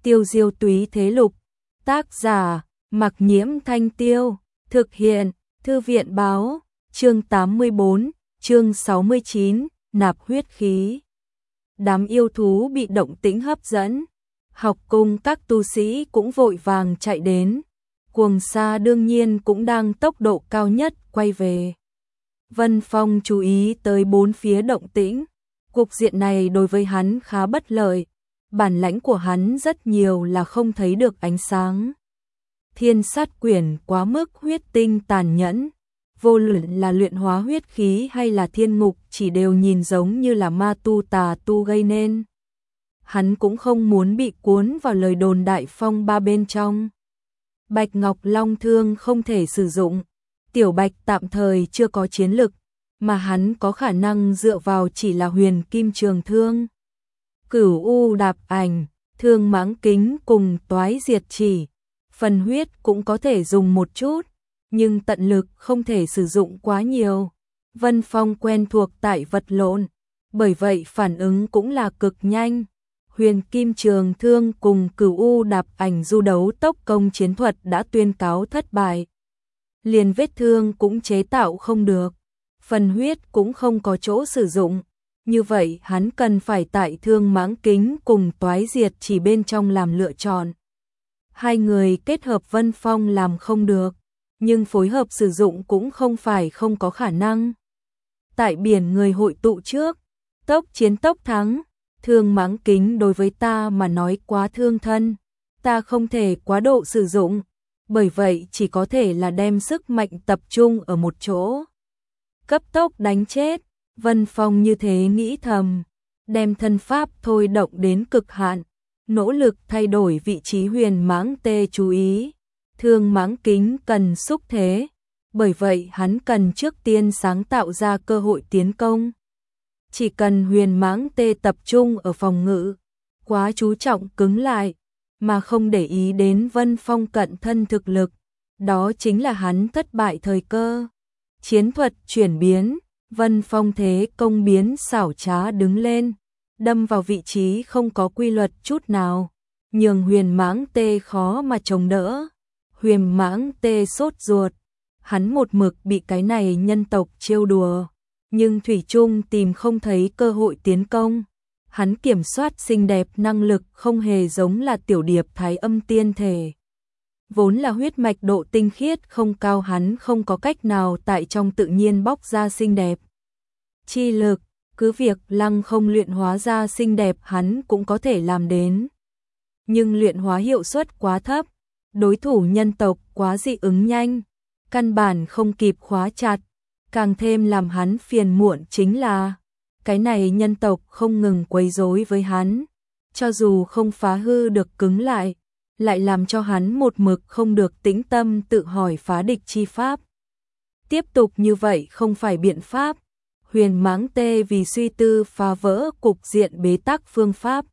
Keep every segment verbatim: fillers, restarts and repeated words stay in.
Tiêu diêu túy thế lục, tác giả, Mặc Nhiễm Thanh Tiêu, thực hiện, Thư viện báo, chương tám mươi bốn, chương sáu mươi chín, nạp huyết khí. Đám yêu thú bị động tĩnh hấp dẫn, học cung các tu sĩ cũng vội vàng chạy đến, Cuồng Sa đương nhiên cũng đang tốc độ cao nhất quay về. Vân Phong chú ý tới bốn phía động tĩnh, cục diện này đối với hắn khá bất lợi, bản lãnh của hắn rất nhiều là không thấy được ánh sáng. Thiên sát quyển quá mức huyết tinh tàn nhẫn, vô luận là luyện hóa huyết khí hay là thiên ngục chỉ đều nhìn giống như là ma tu tà tu gây nên. Hắn cũng không muốn bị cuốn vào lời đồn đại phong ba bên trong. Bạch Ngọc Long Thương không thể sử dụng, Tiểu Bạch tạm thời chưa có chiến lực, mà hắn có khả năng dựa vào chỉ là huyền kim trường thương. Cửu U đạp ảnh, thương mãng kính cùng toái diệt chỉ, phần huyết cũng có thể dùng một chút, nhưng tận lực không thể sử dụng quá nhiều. Vân Phong quen thuộc tại vật lộn, bởi vậy phản ứng cũng là cực nhanh. Huyền kim trường thương cùng Cửu U đạp ảnh du đấu tốc công chiến thuật đã tuyên cáo thất bại. Liền vết thương cũng chế tạo không được, phần huyết cũng không có chỗ sử dụng. Như vậy hắn cần phải tại thương mãng kính cùng toái diệt chỉ bên trong làm lựa chọn. Hai người kết hợp Vân Phong làm không được, nhưng phối hợp sử dụng cũng không phải không có khả năng. Tại biển người hội tụ trước, tốc chiến tốc thắng, thương mãng kính đối với ta mà nói quá thương thân, ta không thể quá độ sử dụng, bởi vậy chỉ có thể là đem sức mạnh tập trung ở một chỗ. Cấp tốc đánh chết, Vân Phong như thế nghĩ thầm, đem thân pháp thôi động đến cực hạn, nỗ lực thay đổi vị trí huyền mãng tê chú ý. Thương mãng kính cần xúc thế, bởi vậy hắn cần trước tiên sáng tạo ra cơ hội tiến công. Chỉ cần huyền mãng tê tập trung ở phòng ngự, quá chú trọng cứng lại, mà không để ý đến Vân Phong cận thân thực lực, đó chính là hắn thất bại thời cơ. Chiến thuật chuyển biến, Vân Phong thế công biến xảo trá đứng lên, đâm vào vị trí không có quy luật chút nào, nhường huyền mãng tê khó mà chống đỡ. Huyền mãng tê sốt ruột, hắn một mực bị cái này nhân tộc trêu đùa, nhưng thủy chung tìm không thấy cơ hội tiến công. Hắn kiểm soát xinh đẹp năng lực không hề giống là tiểu điệp thái âm tiên thể. Vốn là huyết mạch độ tinh khiết không cao, hắn không có cách nào tại trong tự nhiên bóc ra xinh đẹp chi lực, cứ việc lăng không luyện hóa ra xinh đẹp hắn cũng có thể làm đến. Nhưng luyện hóa hiệu suất quá thấp, đối thủ nhân tộc quá dị ứng nhanh, căn bản không kịp khóa chặt, càng thêm làm hắn phiền muộn chính là cái này nhân tộc không ngừng quấy rối với hắn, cho dù không phá hư được cứng lại, lại làm cho hắn một mực không được tĩnh tâm tự hỏi phá địch chi pháp. Tiếp tục như vậy không phải biện pháp. Huyền mãng tê vì suy tư phá vỡ cục diện bế tắc phương pháp,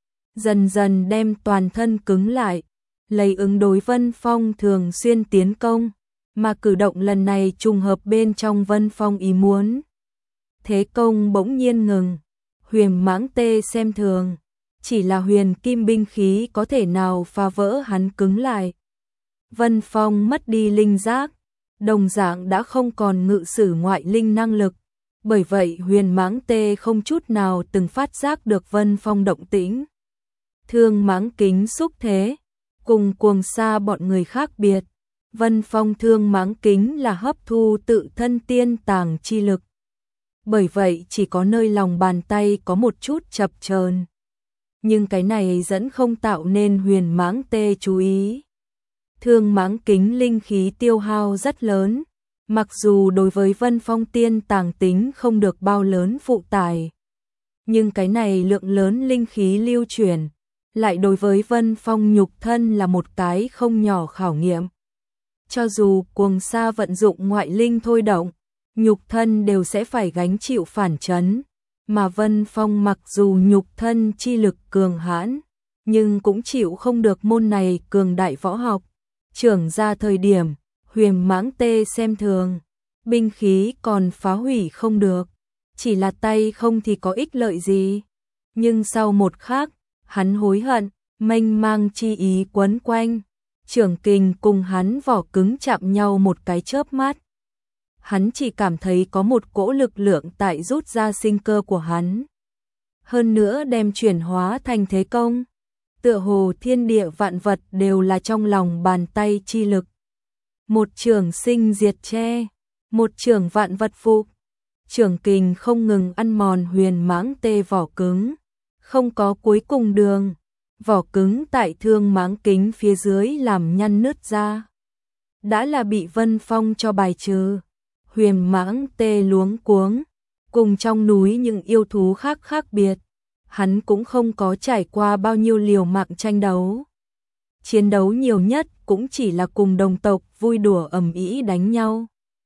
dần dần đem toàn thân cứng lại, lấy ứng đối Vân Phong thường xuyên tiến công, mà cử động lần này trùng hợp bên trong Vân Phong ý muốn. Thế công bỗng nhiên ngừng, huyền mãng tê xem thường, chỉ là huyền kim binh khí có thể nào phá vỡ hắn cứng lại. Vân Phong mất đi linh giác, đồng dạng đã không còn ngự sử ngoại linh năng lực, bởi vậy huyền mãng tê không chút nào từng phát giác được Vân Phong động tĩnh. Thương mãng kính xúc thế, cùng Cuồng Sa bọn người khác biệt, Vân Phong thương mãng kính là hấp thu tự thân tiên tàng chi lực. Bởi vậy chỉ có nơi lòng bàn tay có một chút chập chờn. Nhưng cái này dẫn không tạo nên huyền mãng tê chú ý. Thương mãng kính linh khí tiêu hao rất lớn, mặc dù đối với Vân Phong tiên tàng tính không được bao lớn phụ tải, nhưng cái này lượng lớn linh khí lưu chuyển, lại đối với Vân Phong nhục thân là một cái không nhỏ khảo nghiệm. Cho dù Cuồng Sa vận dụng ngoại linh thôi động, nhục thân đều sẽ phải gánh chịu phản chấn, mà Vân Phong mặc dù nhục thân chi lực cường hãn, nhưng cũng chịu không được môn này cường đại võ học. Trưởng ra thời điểm, huyền mãng tê xem thường, binh khí còn phá hủy không được, chỉ là tay không thì có ích lợi gì. Nhưng sau một khắc, hắn hối hận, mênh mang chi ý quấn quanh. Trưởng kình cùng hắn vỏ cứng chạm nhau một cái chớp mắt. Hắn chỉ cảm thấy có một cỗ lực lượng tại rút ra sinh cơ của hắn. Hơn nữa đem chuyển hóa thành thế công. Tựa hồ thiên địa vạn vật đều là trong lòng bàn tay chi lực. Một trường sinh diệt che, một trường vạn vật phục. Trưởng kình không ngừng ăn mòn huyền mãng tê vỏ cứng. Không có cuối cùng đường. Vỏ cứng tại thương mãng kính phía dưới làm nhăn nứt ra. Đã là bị Vân Phong cho bài trừ. Huyền mãng tê luống cuống. Cùng trong núi những yêu thú khác khác biệt. Hắn cũng không có trải qua bao nhiêu liều mạng tranh đấu. Chiến đấu nhiều nhất cũng chỉ là cùng đồng tộc vui đùa ầm ĩ đánh nhau.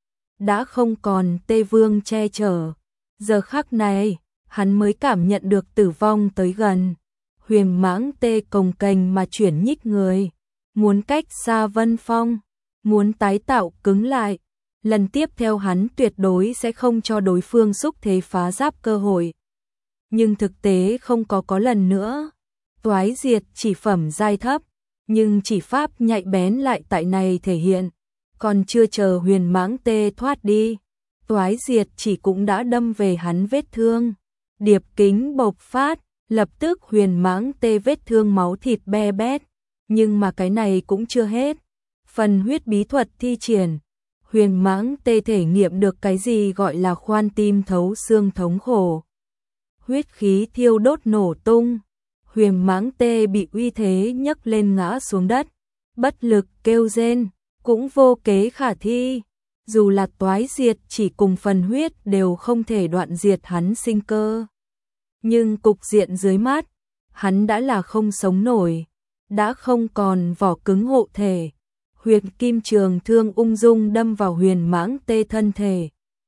Đã không còn Tê Vương che chở. Giờ khắc này, hắn mới cảm nhận được tử vong tới gần. Huyền mãng tê cồng kềnh mà chuyển nhích người. Muốn cách xa Vân Phong. Muốn tái tạo cứng lại. Lần tiếp theo hắn tuyệt đối sẽ không cho đối phương xúc thế phá giáp cơ hội. Nhưng thực tế không có có lần nữa. Toái diệt chỉ phẩm giai thấp. Nhưng chỉ pháp nhạy bén lại tại này thể hiện. Còn chưa chờ huyền mãng tê thoát đi. Toái diệt chỉ cũng đã đâm về hắn vết thương. Điệp kính bộc phát. Lập tức huyền mãng tê vết thương máu thịt be bét. Nhưng mà cái này cũng chưa hết. Phần huyết bí thuật thi triển. Huyền mãng tê thể nghiệm được cái gì gọi là khoan tim thấu xương thống khổ. Huyết khí thiêu đốt nổ tung. Huyền mãng tê bị uy thế nhấc lên ngã xuống đất. Bất lực kêu rên. Cũng vô kế khả thi. Dù là toái diệt chỉ cùng phần huyết đều không thể đoạn diệt hắn sinh cơ. Nhưng cục diện dưới mắt, hắn đã là không sống nổi, đã không còn vỏ cứng hộ thể. Huyền kim trường thương ung dung đâm vào huyền mãng tê thân thể.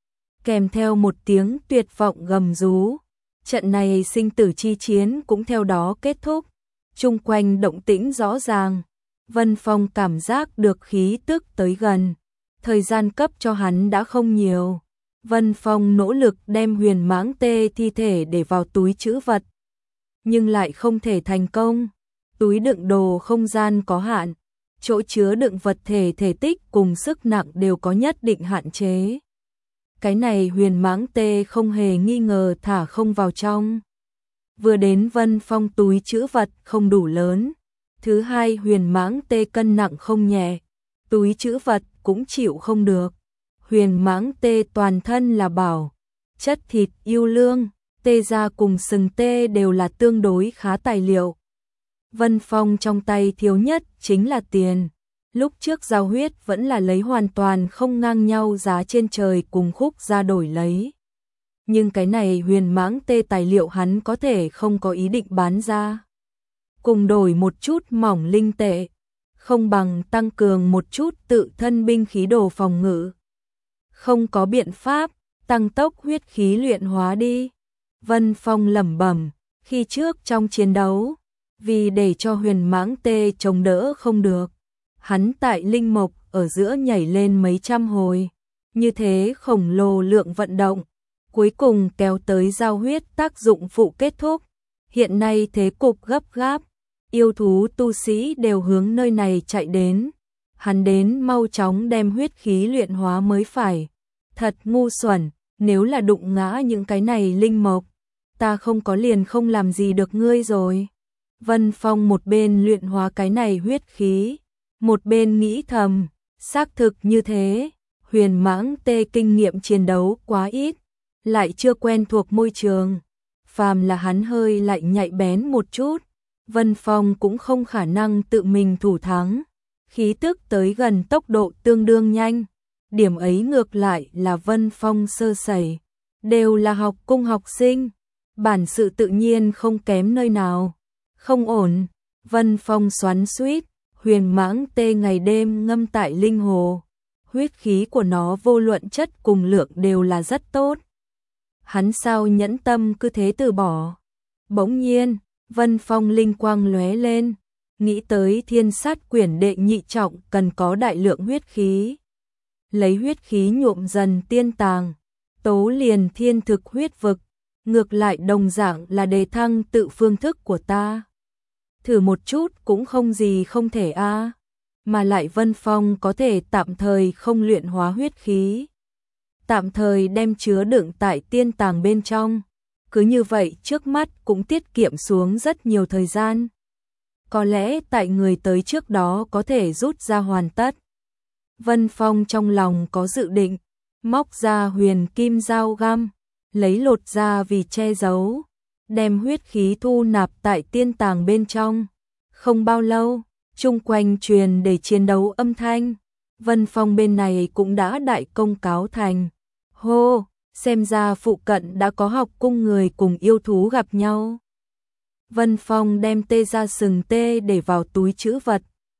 Kèm theo một tiếng tuyệt vọng gầm rú, trận này sinh tử chi chiến cũng theo đó kết thúc. Chung quanh động tĩnh rõ ràng, Vân Phong cảm giác được khí tức tới gần. Thời gian cấp cho hắn đã không nhiều. Vân Phong nỗ lực đem huyền mãng tê thi thể để vào túi trữ vật. Nhưng lại không thể thành công. Túi đựng đồ không gian có hạn. Chỗ chứa đựng vật thể thể tích cùng sức nặng đều có nhất định hạn chế. Cái này huyền mãng tê không hề nghi ngờ thả không vào trong. Vừa đến Vân Phong túi trữ vật không đủ lớn. Thứ hai huyền mãng tê cân nặng không nhẹ. Túi trữ vật cũng chịu không được. Huyền mãng tê toàn thân là bảo. Chất thịt yêu lương, tê da cùng sừng tê đều là tương đối khá tài liệu. Vân Phong trong tay thiếu nhất chính là tiền. Lúc trước giao huyết vẫn là lấy hoàn toàn không ngang nhau giá trên trời cùng khúc ra đổi lấy. Nhưng cái này huyền mãng tê tài liệu hắn có thể không có ý định bán ra. Cùng đổi một chút mỏng linh tệ. Không bằng tăng cường một chút tự thân binh khí đồ phòng ngự. Không có biện pháp, tăng tốc huyết khí luyện hóa đi. Vân Phong lẩm bẩm, khi trước trong chiến đấu, vì để cho huyền mãng tê chống đỡ không được. Hắn tại linh mộc ở giữa nhảy lên mấy trăm hồi. Như thế khổng lồ lượng vận động. Cuối cùng kéo tới giao huyết tác dụng phụ kết thúc. Hiện nay thế cục gấp gáp. Yêu thú tu sĩ đều hướng nơi này chạy đến. Hắn đến mau chóng đem huyết khí luyện hóa mới phải. Thật ngu xuẩn, nếu là đụng ngã những cái này linh mộc, ta không có liền không làm gì được ngươi rồi. Vân Phong một bên luyện hóa cái này huyết khí, một bên nghĩ thầm, xác thực như thế, huyền mãng tê kinh nghiệm chiến đấu quá ít, lại chưa quen thuộc môi trường. Phàm là hắn hơi lại nhạy bén một chút, Vân Phong cũng không khả năng tự mình thủ thắng. Khí tức tới gần tốc độ tương đương nhanh. Điểm ấy ngược lại là Vân Phong sơ sẩy. Đều là học cung học sinh. Bản sự tự nhiên không kém nơi nào. Không ổn. Vân Phong xoắn xuýt. Huyền mãng tê ngày đêm ngâm tại linh hồ. Huyết khí của nó vô luận chất cùng lượng đều là rất tốt. Hắn sao nhẫn tâm cứ thế từ bỏ. Bỗng nhiên, Vân Phong linh quang lóe lên. Nghĩ tới thiên sát quyển đệ nhị trọng cần có đại lượng huyết khí. Lấy huyết khí nhuộm dần tiên tàng, tố liền thiên thực huyết vực, ngược lại đồng dạng là đề thăng tự phương thức của ta. thử một chút cũng không gì không thể a. Mà lại Vân Phong có thể tạm thời không luyện hóa huyết khí, tạm thời đem chứa đựng tại tiên tàng bên trong. Cứ như vậy trước mắt cũng tiết kiệm xuống rất nhiều thời gian. Có lẽ tại người tới trước đó có thể rút ra hoàn tất. Vân Phong trong lòng có dự định, móc ra huyền kim dao găm, lấy lột ra vì che giấu, đem huyết khí thu nạp tại tiên tàng bên trong. Không bao lâu, chung quanh truyền để chiến đấu âm thanh, Vân Phong bên này cũng đã đại công cáo thành. Hô, xem ra phụ cận đã có học cung người cùng yêu thú gặp nhau. Vân Phong đem tê ra sừng tê để vào túi trữ vật,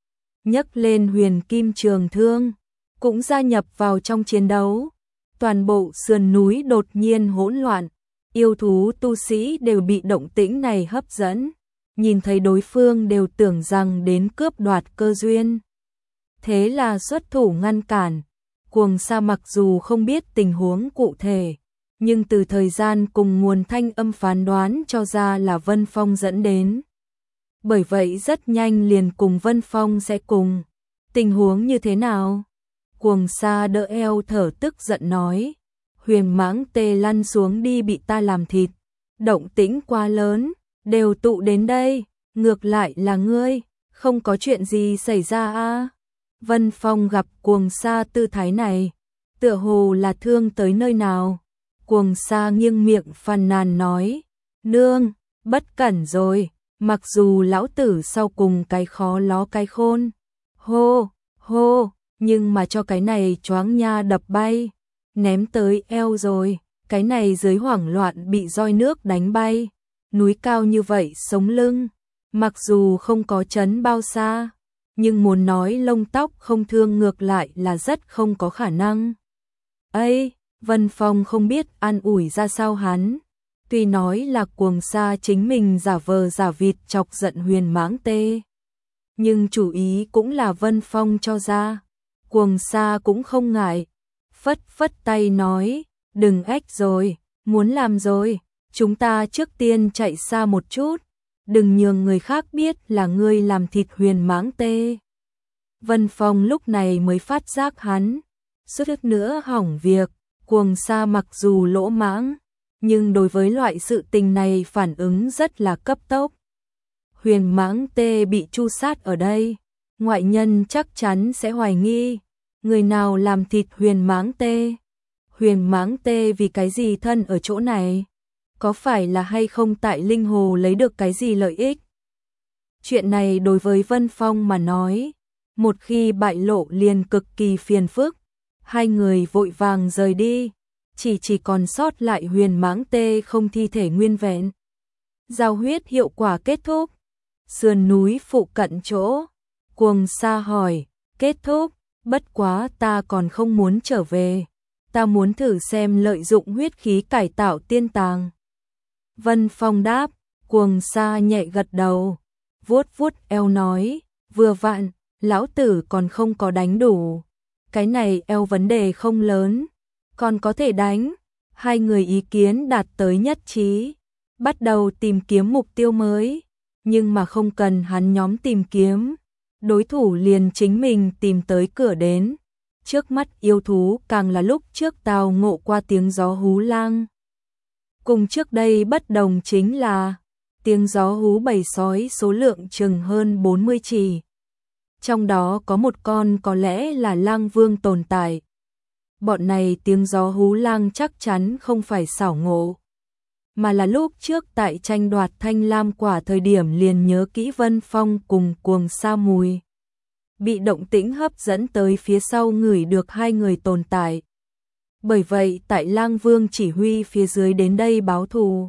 nhấc lên huyền kim trường thương, cũng gia nhập vào trong chiến đấu. Toàn bộ sườn núi đột nhiên hỗn loạn, yêu thú tu sĩ đều bị động tĩnh này hấp dẫn, nhìn thấy đối phương đều tưởng rằng đến cướp đoạt cơ duyên. Thế là xuất thủ ngăn cản. Cuồng Sa mặc dù không biết tình huống cụ thể, nhưng từ thời gian cùng nguồn thanh âm phán đoán cho ra là Vân Phong dẫn đến. Bởi vậy rất nhanh liền cùng Vân Phong sẽ cùng. Tình huống như thế nào? Cuồng Sa đỡ eo thở tức giận nói. Huyền mãng tê lăn xuống đi bị ta làm thịt. Động tĩnh quá lớn, đều tụ đến đây. Ngược lại là ngươi, không có chuyện gì xảy ra a? Vân Phong gặp Cuồng Sa tư thái này, tựa hồ là thương tới nơi nào. Cuồng Sa nghiêng miệng phàn nàn nói, nương, bất cẩn rồi, mặc dù lão tử sau cùng cái khó ló cái khôn. Hô, hô, nhưng mà cho cái này choáng nha đập bay, ném tới eo rồi, cái này dưới hoảng loạn bị roi nước đánh bay. Núi cao như vậy sống lưng, mặc dù không có chấn bao xa, nhưng muốn nói lông tóc không thương ngược lại là rất không có khả năng. Ây, Vân Phong không biết an ủi ra sao hắn. Tuy nói là Cuồng Sa chính mình giả vờ giả vịt chọc giận huyền mãng tê, nhưng chủ ý cũng là Vân Phong cho ra. Cuồng Sa cũng không ngại, phất phất tay nói, đừng ách rồi, muốn làm rồi, chúng ta trước tiên chạy xa một chút, đừng nhường người khác biết là ngươi làm thịt huyền mãng tê. Vân Phong lúc này mới phát giác hắn suýt nữa hỏng việc. Cuồng Sa mặc dù lỗ mãng, nhưng đối với loại sự tình này phản ứng rất là cấp tốc. Huyền mãng tê bị tru sát ở đây, ngoại nhân chắc chắn sẽ hoài nghi, người nào làm thịt huyền mãng tê? Huyền mãng tê vì cái gì thân ở chỗ này? Có phải là hay không tại Linh Hồ lấy được cái gì lợi ích? Chuyện này đối với Vân Phong mà nói, một khi bại lộ liền cực kỳ phiền phức. Hai người vội vàng rời đi, chỉ chỉ còn sót lại huyền mãng tê không thi thể nguyên vẹn. Giao huyết hiệu quả kết thúc. Sườn núi phụ cận chỗ, Cuồng Sa hỏi, kết thúc, bất quá ta còn không muốn trở về. Ta muốn thử xem lợi dụng huyết khí cải tạo tiên tàng. Vân Phong đáp, Cuồng Sa nhẹ gật đầu, vuốt vuốt eo nói, vừa vặn, lão tử còn không có đánh đủ. Cái này eo vấn đề không lớn, còn có thể đánh. Hai người ý kiến đạt tới nhất trí, bắt đầu tìm kiếm mục tiêu mới, nhưng mà không cần hắn nhóm tìm kiếm, đối thủ liền chính mình tìm tới cửa đến. Trước mắt yêu thú càng là lúc trước tao ngộ qua tiếng gió hú lang. Cùng trước đây bất đồng chính là tiếng gió hú bầy sói số lượng chừng hơn bốn mươi chỉ. Trong đó có một con có lẽ là lang vương tồn tại. Bọn này tiếng gió hú lang chắc chắn không phải xảo ngộ, mà là lúc trước tại tranh đoạt thanh lam quả thời điểm liền nhớ kỹ Vân Phong cùng Cuồng Sa mùi. Bị động tĩnh hấp dẫn tới phía sau ngửi được hai người tồn tại. Bởi vậy tại lang vương chỉ huy phía dưới đến đây báo thù.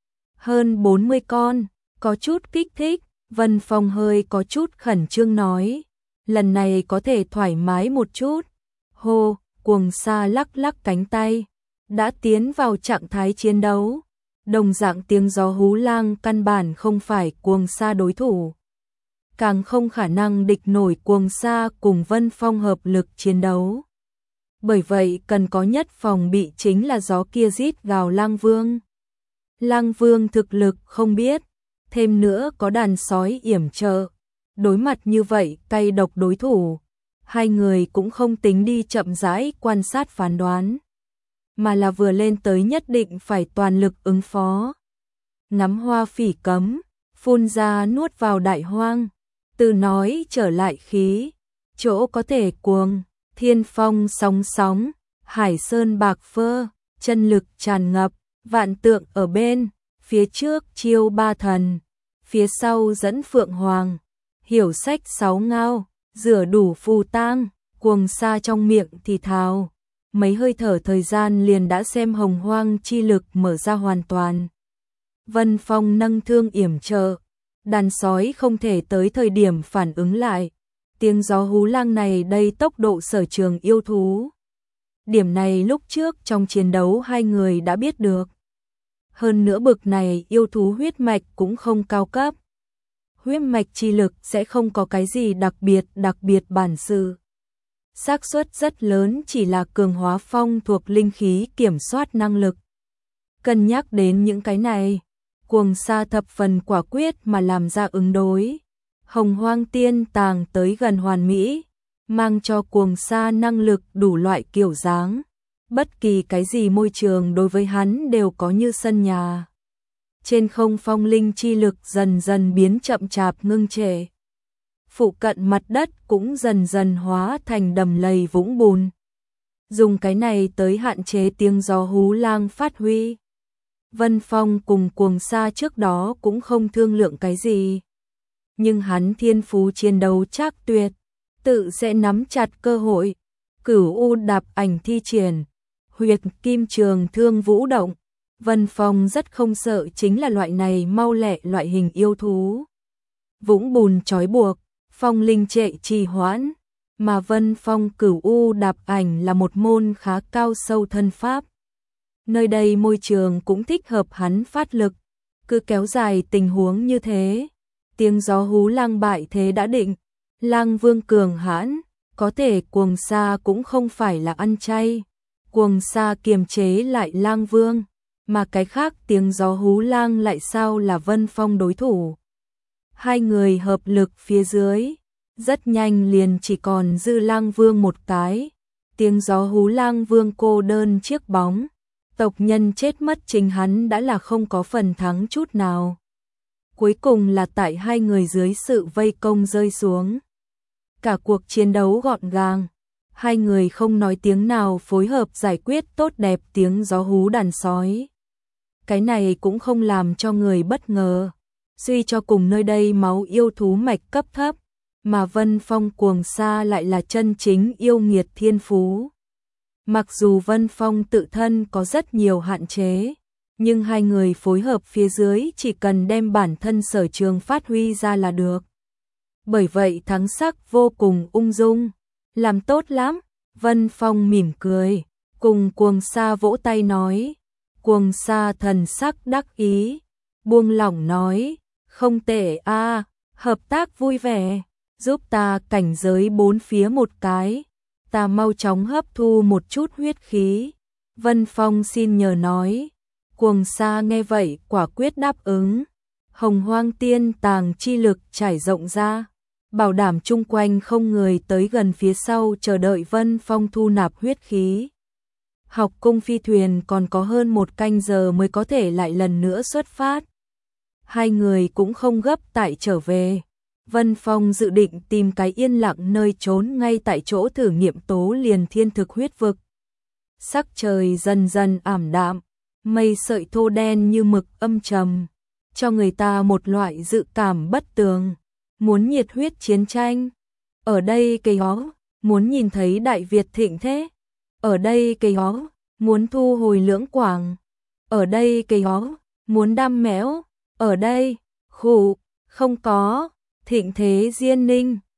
Hơn bốn mươi con, có chút kích thích. Vân Phong hơi có chút khẩn trương nói, lần này có thể thoải mái một chút. Hô, Cuồng Sa lắc lắc cánh tay, đã tiến vào trạng thái chiến đấu. Đồng dạng tiếng gió hú lang căn bản không phải Cuồng Sa đối thủ, càng không khả năng địch nổi Cuồng Sa cùng Vân Phong hợp lực chiến đấu. Bởi vậy cần có nhất phòng bị chính là gió kia rít gào lang vương. Lang vương thực lực không biết, thêm nữa có đàn sói yểm trợ. Đối mặt như vậy, cay độc đối thủ, hai người cũng không tính đi chậm rãi quan sát phán đoán, mà là vừa lên tới nhất định phải toàn lực ứng phó. Ngắm hoa phỉ cấm, phun ra nuốt vào đại hoang, từ nói trở lại khí, chỗ có thể cuồng, thiên phong sóng sóng, hải sơn bạc phơ, chân lực tràn ngập, vạn tượng ở bên, phía trước chiêu ba thần, phía sau dẫn phượng hoàng, hiểu sách sáu ngao, rửa đủ phù tang, cuồng sa trong miệng thì thào. Mấy hơi thở thời gian liền đã xem hồng hoang chi lực mở ra hoàn toàn. Vân Phong nâng thương yểm trợ, đàn sói không thể tới thời điểm phản ứng lại. Tiếng gió hú lang này đây tốc độ sở trường yêu thú. Điểm này lúc trước trong chiến đấu hai người đã biết được. Hơn nữa bực này yêu thú huyết mạch cũng không cao cấp. Huyết mạch chi lực sẽ không có cái gì đặc biệt đặc biệt bản sự. Xác suất rất lớn chỉ là cường hóa phong thuộc linh khí kiểm soát năng lực. Cân nhắc đến những cái này, cuồng sa thập phần quả quyết mà làm ra ứng đối. Hồng hoang tiên tàng tới gần hoàn mỹ, mang cho cuồng sa năng lực đủ loại kiểu dáng. Bất kỳ cái gì môi trường đối với hắn đều có như sân nhà. Trên không phong linh chi lực dần dần biến chậm chạp ngưng trệ. Phụ cận mặt đất cũng dần dần hóa thành đầm lầy vũng bùn. Dùng cái này tới hạn chế tiếng gió hú lang phát huy. Vân Phong cùng cuồng sa trước đó cũng không thương lượng cái gì. Nhưng hắn thiên phú chiến đấu chắc tuyệt, tự sẽ nắm chặt cơ hội. Cửu U đạp ảnh thi triển, huyệt kim trường thương vũ động. Vân Phong rất không sợ chính là loại này mau lẹ loại hình yêu thú. Vũng bùn trói buộc, phong linh trệ trì hoãn, mà Vân Phong cửu U đạp ảnh là một môn khá cao sâu thân pháp. Nơi đây môi trường cũng thích hợp hắn phát lực, cứ kéo dài tình huống như thế. Tiếng gió hú lang bại thế đã định, lang vương cường hãn, có thể cuồng sa cũng không phải là ăn chay. Cuồng sa kiềm chế lại lang vương, mà cái khác tiếng gió hú lang lại sao là Vân Phong đối thủ. Hai người hợp lực phía dưới, rất nhanh liền chỉ còn dư lang vương một cái. Tiếng gió hú lang vương cô đơn chiếc bóng, tộc nhân chết mất chính hắn đã là không có phần thắng chút nào. Cuối cùng là tại hai người dưới sự vây công rơi xuống. Cả cuộc chiến đấu gọn gàng, hai người không nói tiếng nào phối hợp giải quyết tốt đẹp tiếng gió hú đàn sói. Cái này cũng không làm cho người bất ngờ. Suy cho cùng nơi đây máu yêu thú mạch cấp thấp, mà Vân Phong cuồng sa lại là chân chính yêu nghiệt thiên phú. Mặc dù Vân Phong tự thân có rất nhiều hạn chế, nhưng hai người phối hợp phía dưới chỉ cần đem bản thân sở trường phát huy ra là được. Bởi vậy thắng sắc vô cùng ung dung, làm tốt lắm. Vân Phong mỉm cười, cùng cuồng sa vỗ tay nói. Cuồng sa thần sắc đắc ý, buông lỏng nói, không tệ a, hợp tác vui vẻ, giúp ta cảnh giới bốn phía một cái, ta mau chóng hấp thu một chút huyết khí. Vân Phong xin nhờ nói. Cuồng sa nghe vậy quả quyết đáp ứng. Hồng hoang tiên tàng chi lực trải rộng ra, bảo đảm chung quanh không người tới gần phía sau chờ đợi Vân Phong thu nạp huyết khí. Học cung phi thuyền còn có hơn một canh giờ mới có thể lại lần nữa xuất phát. Hai người cũng không gấp tại trở về. Vân Phong dự định tìm cái yên lặng nơi trốn ngay tại chỗ thử nghiệm tố liền thiên thực huyết vực. Sắc trời dần dần ảm đạm, mây sợi thô đen như mực âm trầm, cho người ta một loại dự cảm bất tường. Muốn nhiệt huyết chiến tranh, ở đây cây hó, muốn nhìn thấy Đại Việt thịnh thế, ở đây cây hó, muốn thu hồi lưỡng quảng, ở đây cây hó, muốn đam mẽo, ở đây, khủ, không có, thịnh thế diên ninh.